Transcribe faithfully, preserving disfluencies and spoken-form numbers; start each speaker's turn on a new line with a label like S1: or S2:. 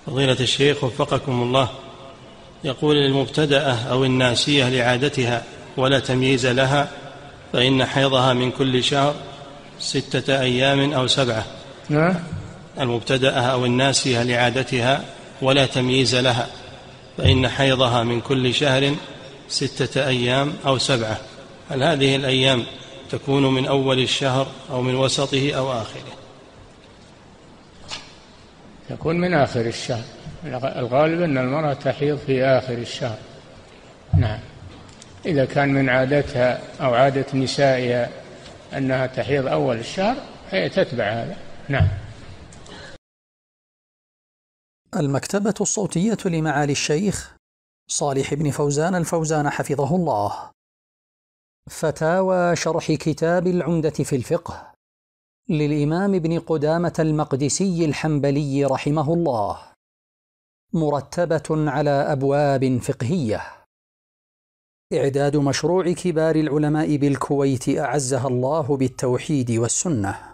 S1: فضيلة الشيخ وفقكم الله، يقول المبتدأة أو الناسية لعادتها ولا تمييز لها، فإن حيضها من كل شهر ستة أيام أو سبعة.
S2: نعم.
S1: المبتدأة أو الناسية لعادتها ولا تمييز لها، فإن حيضها من كل شهر ستة أيام أو سبعة. هل هذه الأيام تكون من أول الشهر أو من وسطه أو آخره؟
S2: تكون من آخر الشهر، الغالب أن المرأة تحيض في آخر الشهر. نعم، إذا كان من عادتها أو عادة نسائها أنها تحيض أول الشهر هي تتبع هذا. نعم.
S3: المكتبة الصوتية لمعالي الشيخ صالح بن فوزان الفوزان حفظه الله. فتاوى شرح كتاب العمدة في الفقه للإمام ابن قدامة المقدسي الحنبلي رحمه الله، مرتبة على أبواب فقهية. إعداد مشروع كبار العلماء بالكويت أعزها الله بالتوحيد والسنة.